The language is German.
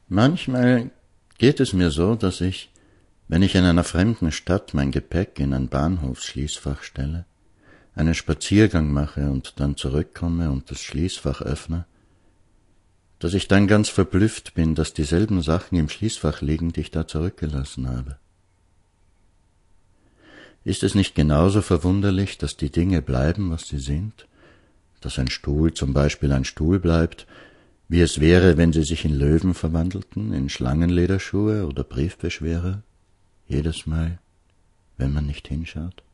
Manchmal geht es mir so, dass ich, wenn ich in einer fremden Stadt mein Gepäck in ein Bahnhofsschließfach stelle, einen Spaziergang mache und dann zurückkomme und das Schließfach öffne, dass ich dann ganz verblüfft bin, dass dieselben Sachen im Schließfach liegen, die ich da zurückgelassen habe. Ist es nicht genauso verwunderlich, dass die Dinge bleiben, was sie sind, dass ein Stuhl zum Beispiel ein Stuhl bleibt, wie es wäre, wenn sie sich in Löwen verwandelten, in Schlangenlederschuhe oder Briefbeschwerer, jedes Mal, wenn man nicht hinschaut?